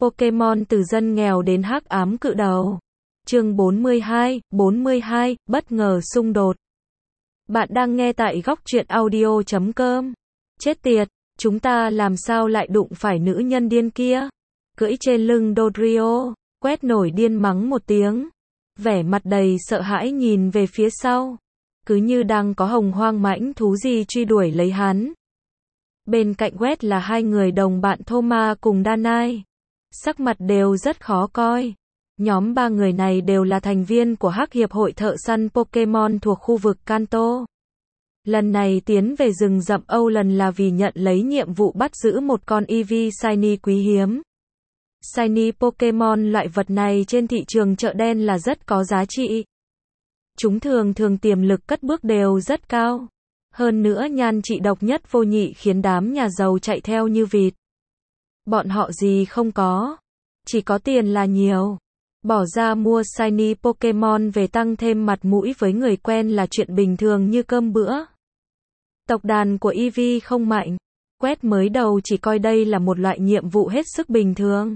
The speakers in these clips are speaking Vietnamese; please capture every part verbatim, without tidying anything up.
Pokemon từ dân nghèo đến hắc ám cự đầu. Chương bốn mươi hai, bốn mươi hai, bất ngờ xung đột. Bạn đang nghe tại góc truyện audio chấm com. Chết tiệt, chúng ta làm sao lại đụng phải nữ nhân điên kia? Cưỡi trên lưng Dodrio, Quét nổi điên mắng một tiếng. Vẻ mặt đầy sợ hãi nhìn về phía sau. Cứ như đang có hồng hoang mãnh thú gì truy đuổi lấy hắn. Bên cạnh Quét là hai người đồng bạn Thoma cùng Danai. Sắc mặt đều rất khó coi. Nhóm ba người này đều là thành viên của Hắc Hiệp hội thợ săn Pokemon thuộc khu vực Kanto. Lần này tiến về rừng rậm Âu lần là vì nhận lấy nhiệm vụ bắt giữ một con Eevee Shiny quý hiếm. Shiny Pokemon loại vật này trên thị trường chợ đen là rất có giá trị. Chúng thường thường tiềm lực cất bước đều rất cao. Hơn nữa nhan trị độc nhất vô nhị khiến đám nhà giàu chạy theo như vịt. Bọn họ gì không có, chỉ có tiền là nhiều. Bỏ ra mua Shiny Pokemon về tăng thêm mặt mũi với người quen là chuyện bình thường như cơm bữa. Tộc đàn của Eevee không mạnh. Quét mới đầu chỉ coi đây là một loại nhiệm vụ hết sức bình thường.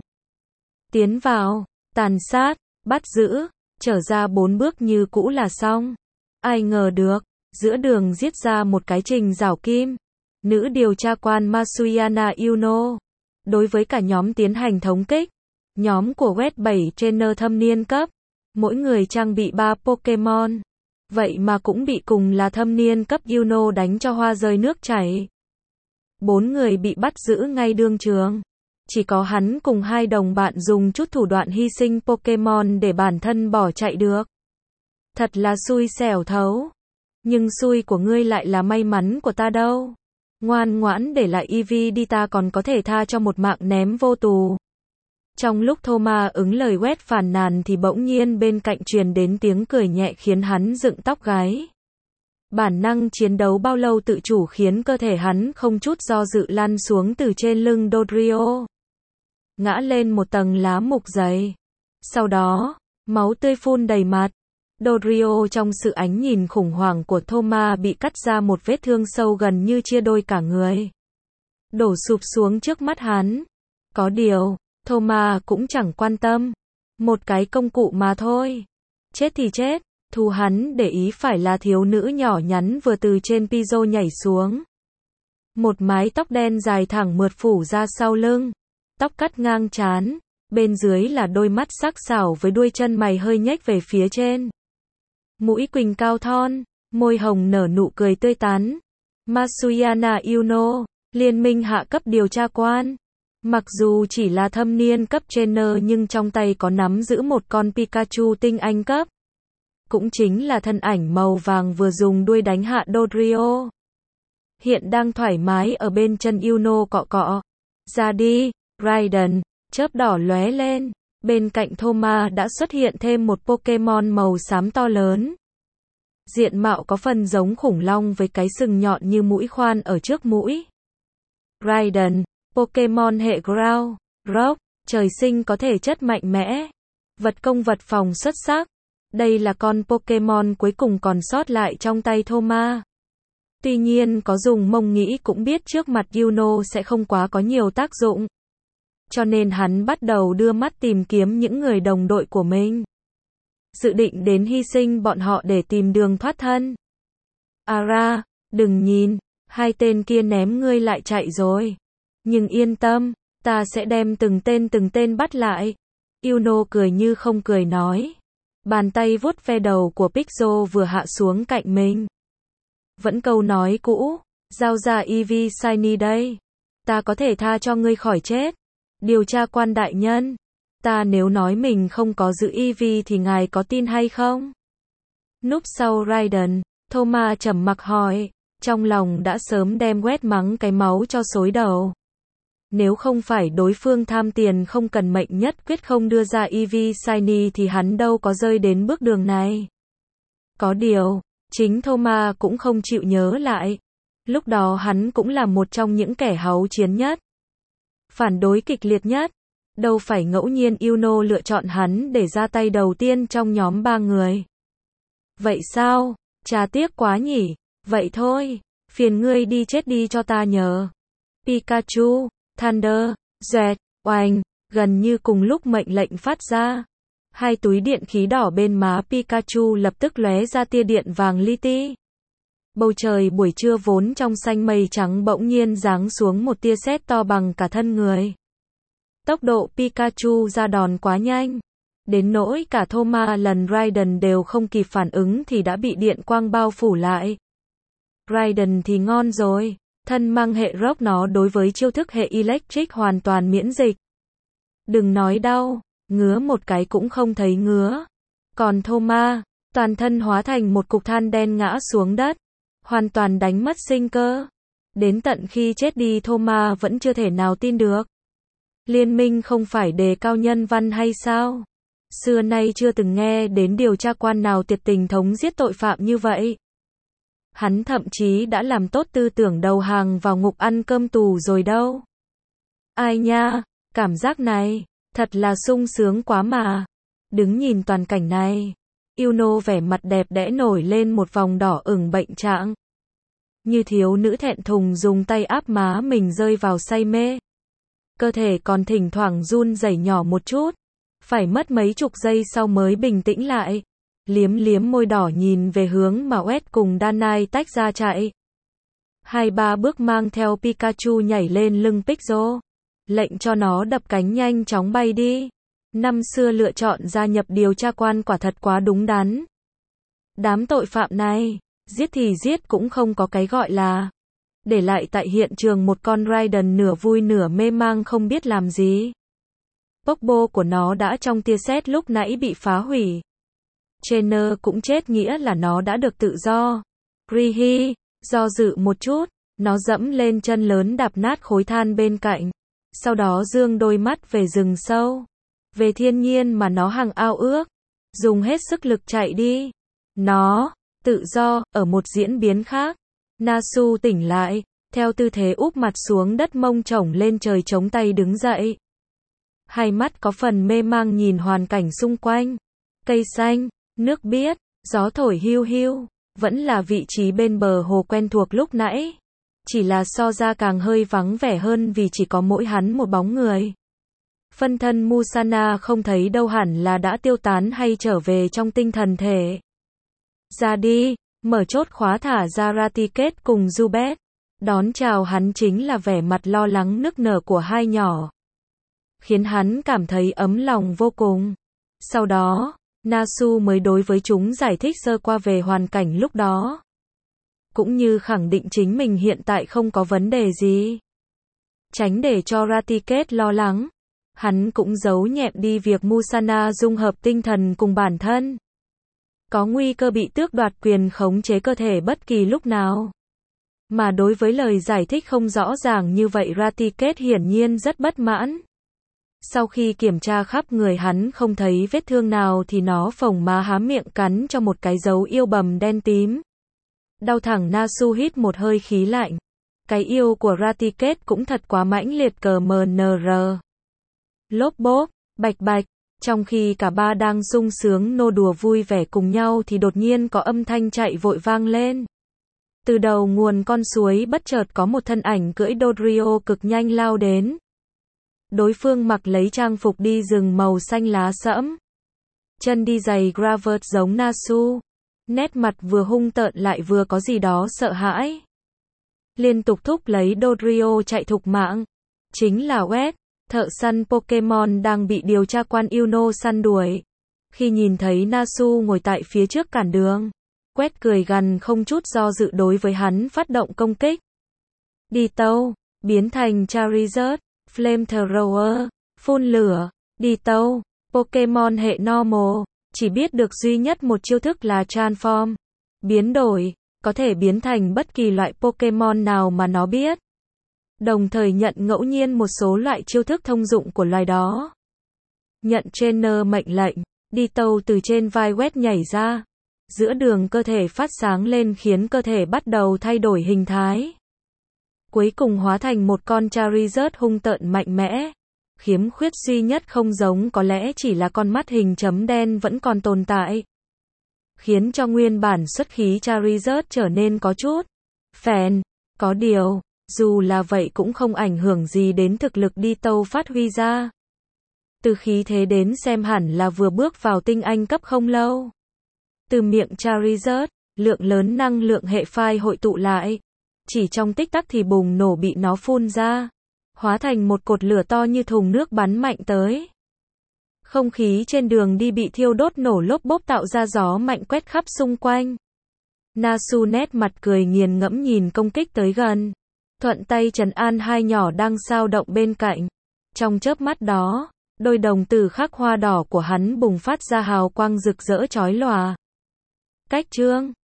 Tiến vào, tàn sát, bắt giữ, trở ra bốn bước như cũ là xong. Ai ngờ được, giữa đường giết ra một cái trình rào kim. Nữ điều tra quan Masuyana Yuno. Đối với cả nhóm tiến hành thống kích. Nhóm của Quét bảy trainer thâm niên cấp. Mỗi người trang bị ba Pokemon. Vậy mà cũng bị cùng là thâm niên cấp Yuno đánh cho hoa rơi nước chảy. Bốn người bị bắt giữ ngay đương trường. Chỉ có hắn cùng hai đồng bạn dùng chút thủ đoạn hy sinh Pokemon để bản thân bỏ chạy được. Thật là xui xẻo thấu. Nhưng xui của ngươi lại là may mắn của ta đâu. Ngoan ngoãn để lại Eevee đi, ta còn có thể tha cho một mạng ném vô tù. Trong lúc Thoma ứng lời Quét phàn nàn thì bỗng nhiên bên cạnh truyền đến tiếng cười nhẹ khiến hắn dựng tóc gáy. Bản năng chiến đấu bao lâu tự chủ khiến cơ thể hắn không chút do dự lăn xuống từ trên lưng Dodrio. Ngã lên một tầng lá mục dày. Sau đó, máu tươi phun đầy mặt. Dodrio trong sự ánh nhìn khủng hoảng của Thoma bị cắt ra một vết thương sâu gần như chia đôi cả người. Đổ sụp xuống trước mắt hắn. Có điều, Thoma cũng chẳng quan tâm. Một cái công cụ mà thôi. Chết thì chết, thu hắn để ý phải là thiếu nữ nhỏ nhắn vừa từ trên Pizzo nhảy xuống. Một mái tóc đen dài thẳng mượt phủ ra sau lưng. Tóc cắt ngang trán. Bên dưới là đôi mắt sắc sảo với đuôi chân mày hơi nhếch về phía trên. Mũi quỳnh cao thon, môi hồng nở nụ cười tươi tắn. Masuyana Yuno, liên minh hạ cấp điều tra quan. Mặc dù chỉ là thâm niên cấp trainer nhưng trong tay có nắm giữ một con Pikachu tinh anh cấp. Cũng chính là thân ảnh màu vàng vừa dùng đuôi đánh hạ Dodrio. Hiện đang thoải mái ở bên chân Yuno cọ cọ. Ra đi, Raiden, chớp đỏ lóe lên. Bên cạnh Thoma đã xuất hiện thêm một Pokemon màu xám to lớn. Diện mạo có phần giống khủng long với cái sừng nhọn như mũi khoan ở trước mũi. Raiden, Pokemon hệ Ground, Rock, trời sinh có thể chất mạnh mẽ. Vật công vật phòng xuất sắc. Đây là con Pokemon cuối cùng còn sót lại trong tay Thoma. Tuy nhiên có dùng mông nghĩ cũng biết trước mặt Yuno sẽ không quá có nhiều tác dụng. Cho nên hắn bắt đầu đưa mắt tìm kiếm những người đồng đội của mình. Dự định đến hy sinh bọn họ để tìm đường thoát thân. Ara, đừng nhìn, hai tên kia ném ngươi lại chạy rồi. Nhưng yên tâm, ta sẽ đem từng tên từng tên bắt lại. Yuno cười như không cười nói. Bàn tay vuốt ve đầu của Pixel vừa hạ xuống cạnh mình. Vẫn câu nói cũ, giao ra Eevee Shiny đây. Ta có thể tha cho ngươi khỏi chết. Điều tra quan đại nhân, ta nếu nói mình không có giữ Eevee thì ngài có tin hay không? Núp sau Raiden, Thoma trầm mặc hỏi, trong lòng đã sớm đem Quét mắng cái máu cho xối đầu. Nếu không phải đối phương tham tiền không cần mệnh nhất quyết không đưa ra Eevee Shiny thì hắn đâu có rơi đến bước đường này. Có điều, chính Thoma cũng không chịu nhớ lại. Lúc đó hắn cũng là một trong những kẻ háu chiến nhất. Phản đối kịch liệt nhất. Đâu phải ngẫu nhiên Yuno lựa chọn hắn để ra tay đầu tiên trong nhóm ba người. Vậy sao? Chà tiếc quá nhỉ. Vậy thôi, phiền ngươi đi chết đi cho ta nhờ. Pikachu, Thunder, Jet, Oanh, Gần như cùng lúc mệnh lệnh phát ra, hai túi điện khí đỏ bên má Pikachu lập tức lóe ra tia điện vàng li ti. Bầu trời buổi trưa vốn trong xanh mây trắng bỗng nhiên giáng xuống một tia sét to bằng cả thân người. Tốc độ Pikachu ra đòn quá nhanh, đến nỗi cả Thoma lần Raiden đều không kịp phản ứng thì đã bị điện quang bao phủ lại. Raiden thì ngon rồi, thân mang hệ rock nó đối với chiêu thức hệ electric hoàn toàn miễn dịch. Đừng nói đau, ngứa một cái cũng không thấy ngứa. Còn Thoma, toàn thân hóa thành một cục than đen ngã xuống đất, hoàn toàn đánh mất sinh cơ. Đến tận khi chết đi Thoma vẫn chưa thể nào tin được. Liên minh không phải đề cao nhân văn hay sao? Xưa nay chưa từng nghe đến điều tra quan nào tuyệt tình thống giết tội phạm như vậy. Hắn thậm chí đã làm tốt tư tưởng đầu hàng vào ngục ăn cơm tù rồi đâu. Ai nha, cảm giác này, thật là sung sướng quá mà. Đứng nhìn toàn cảnh này, Yuno vẻ mặt đẹp đẽ nổi lên một vòng đỏ ửng bệnh trạng. Như thiếu nữ thẹn thùng dùng tay áp má mình rơi vào say mê. Cơ thể còn thỉnh thoảng run rẩy nhỏ một chút. Phải mất mấy chục giây sau mới bình tĩnh lại. Liếm liếm môi đỏ nhìn về hướng mà Wet cùng Danai tách ra chạy. Hai ba bước mang theo Pikachu nhảy lên lưng Pixel. Lệnh cho nó đập cánh nhanh chóng bay đi. Năm xưa lựa chọn gia nhập điều tra quan quả thật quá đúng đắn. Đám tội phạm này, giết thì giết cũng không có cái gọi là. Để lại tại hiện trường một con Raiden nửa vui nửa mê mang không biết làm gì. Pokeball của nó đã trong tia sét lúc nãy bị phá hủy. Trainer cũng chết nghĩa là nó đã được tự do. Rihi, do dự một chút, nó dẫm lên chân lớn đạp nát khối than bên cạnh. Sau đó dương đôi mắt về rừng sâu. Về thiên nhiên mà nó hằng ao ước. Dùng hết sức lực chạy đi. Nó, tự do, ở một diễn biến khác. Nasu tỉnh lại, theo tư thế úp mặt xuống đất mông chổng lên trời chống tay đứng dậy. Hai mắt có phần mê mang nhìn hoàn cảnh xung quanh. Cây xanh, nước biếc, gió thổi hiu hiu, vẫn là vị trí bên bờ hồ quen thuộc lúc nãy. Chỉ là so ra càng hơi vắng vẻ hơn vì chỉ có mỗi hắn một bóng người. Phân thân Musana không thấy đâu hẳn là đã tiêu tán hay trở về trong tinh thần thể. Ra đi, mở chốt khóa thả ra Raticate cùng Zubat. Đón chào hắn chính là vẻ mặt lo lắng nức nở của hai nhỏ. Khiến hắn cảm thấy ấm lòng vô cùng. Sau đó, Nasu mới đối với chúng giải thích sơ qua về hoàn cảnh lúc đó. Cũng như khẳng định chính mình hiện tại không có vấn đề gì. Tránh để cho Raticate lo lắng. Hắn cũng giấu nhẹm đi việc Musana dung hợp tinh thần cùng bản thân. Có nguy cơ bị tước đoạt quyền khống chế cơ thể bất kỳ lúc nào. Mà đối với lời giải thích không rõ ràng như vậy Raticate hiển nhiên rất bất mãn. Sau khi kiểm tra khắp người hắn không thấy vết thương nào thì nó phồng má há miệng cắn cho một cái dấu yêu bầm đen tím. Đau thẳng Nasu hít một hơi khí lạnh. Cái yêu của Raticate cũng thật quá mãnh liệt cờ mờ nờ rờ. Lốp bốp, bạch bạch, trong khi cả ba đang sung sướng nô đùa vui vẻ cùng nhau thì đột nhiên có âm thanh chạy vội vang lên. Từ đầu nguồn con suối bất chợt có một thân ảnh cưỡi Dodrio cực nhanh lao đến. Đối phương mặc lấy trang phục đi rừng màu xanh lá sẫm. Chân đi giày gravel giống Nasu. Nét mặt vừa hung tợn lại vừa có gì đó sợ hãi. Liên tục thúc lấy Dodrio chạy thục mạng. Chính là Wet, thợ săn Pokemon đang bị điều tra quan Yuno săn đuổi. Khi nhìn thấy Nasu ngồi tại phía trước cản đường, Wet cười gằn không chút do dự đối với hắn phát động công kích. Đi tâu, biến thành Charizard, Flamethrower, phun lửa, đi tâu, Pokemon hệ normal, chỉ biết được duy nhất một chiêu thức là transform, biến đổi, có thể biến thành bất kỳ loại Pokemon nào mà nó biết. Đồng thời nhận ngẫu nhiên một số loại chiêu thức thông dụng của loài đó. Nhận trainer mệnh lệnh, đi tâu từ trên vai Wet nhảy ra. Giữa đường cơ thể phát sáng lên khiến cơ thể bắt đầu thay đổi hình thái. Cuối cùng hóa thành một con Charizard hung tợn mạnh mẽ. Khiếm khuyết duy nhất không giống có lẽ chỉ là con mắt hình chấm đen vẫn còn tồn tại. Khiến cho nguyên bản xuất khí Charizard trở nên có chút phèn. Có điều, dù là vậy cũng không ảnh hưởng gì đến thực lực đi tâu phát huy ra. Từ khí thế đến xem hẳn là vừa bước vào tinh anh cấp không lâu. Từ miệng Charizard, lượng lớn năng lượng hệ phai hội tụ lại. Chỉ trong tích tắc thì bùng nổ bị nó phun ra. Hóa thành một cột lửa to như thùng nước bắn mạnh tới. Không khí trên đường đi bị thiêu đốt nổ lốp bốp tạo ra gió mạnh quét khắp xung quanh. Nasu nét mặt cười nghiền ngẫm nhìn công kích tới gần. Thuận tay trấn an hai nhỏ đang xao động bên cạnh. Trong chớp mắt đó, đôi đồng tử khắc hoa đỏ của hắn bùng phát ra hào quang rực rỡ chói lòa. Cách chương